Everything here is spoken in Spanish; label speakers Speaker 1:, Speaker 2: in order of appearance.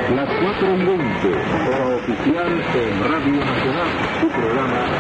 Speaker 1: Las 4:20, hora oficial en Radio Nacional, su programa